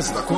Esse da cor.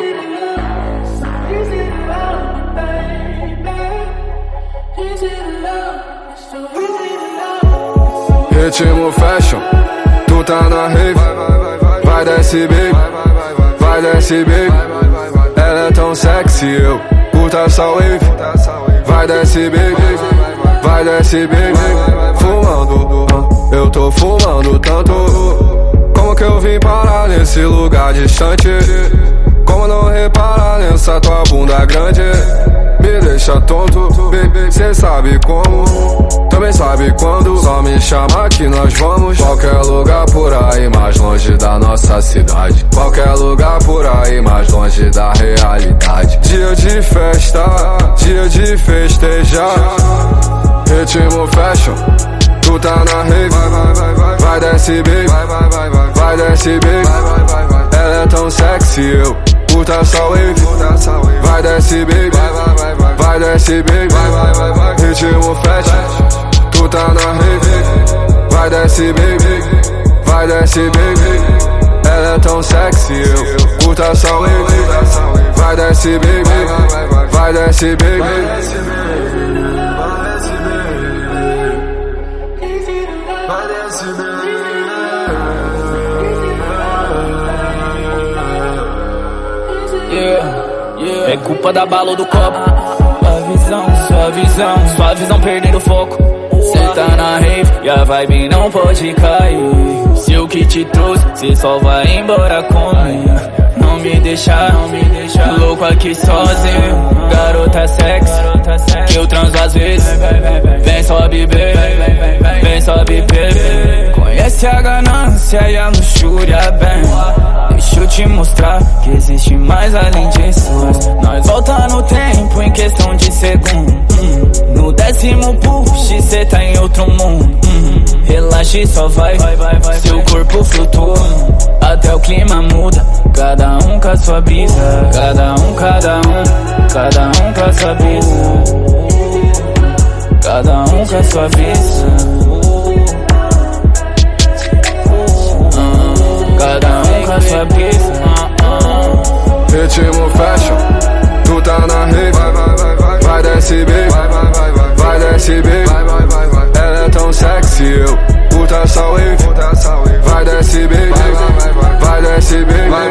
Ritmo fashion, tu tá na rave. Vai desce baby, vai desce baby. Ela é tão sexy, eu curto essa wave. Vai desce baby, vai desce baby. Fumando, eu tô fumando tanto. Como que eu vim parar nesse lugar distante? Como não reparar nessa tua bunda grande? Me deixa tonto, baby, cê sabe como, também sabe quando. Só me chama que nós vamos. Qualquer lugar por aí, mais longe da nossa cidade. Qualquer lugar por aí, mais longe da realidade. Dia de festa, dia de festejar. Ritmo fashion, tu tá na rave. Vai desce baby, vai desce baby. Ela é tão sexy, eu curto essa wave. Vai desce baby, vai desce baby. Ritmo fashion, tu tá na rave. Vai desce baby, vai desce baby. Ela é tão sexy, eu curto essa wave. Vai desce baby, vai desce baby. É culpa da bala ou do copo. Sua visão perdendo foco. Cê tá na rave e a vibe não pode cair. Se o que te trouxe, cê só vai embora comigo. Não me deixa louco aqui sozinho. Garota sexy, que eu transo às vezes. Vem só beber, vem só beber. Conhece a ganância e a luxúria bem. Deixa eu te mostrar que existe mais além disso. Nós volta no tempo em questão de segundo. No 10º push cê tá em outro mundo. Relaxa e só vai, seu corpo flutua. Até o clima muda, cada um com a sua brisa. Cada um com a sua brisa. Cada um com a sua brisa. Cada um com a sua brisa. Ritmo fashion, tu tá na rave. Vai desce baby, vai desce baby. Ela é tão sexy, eu curto essa wave. Vai desce baby, vai desce baby.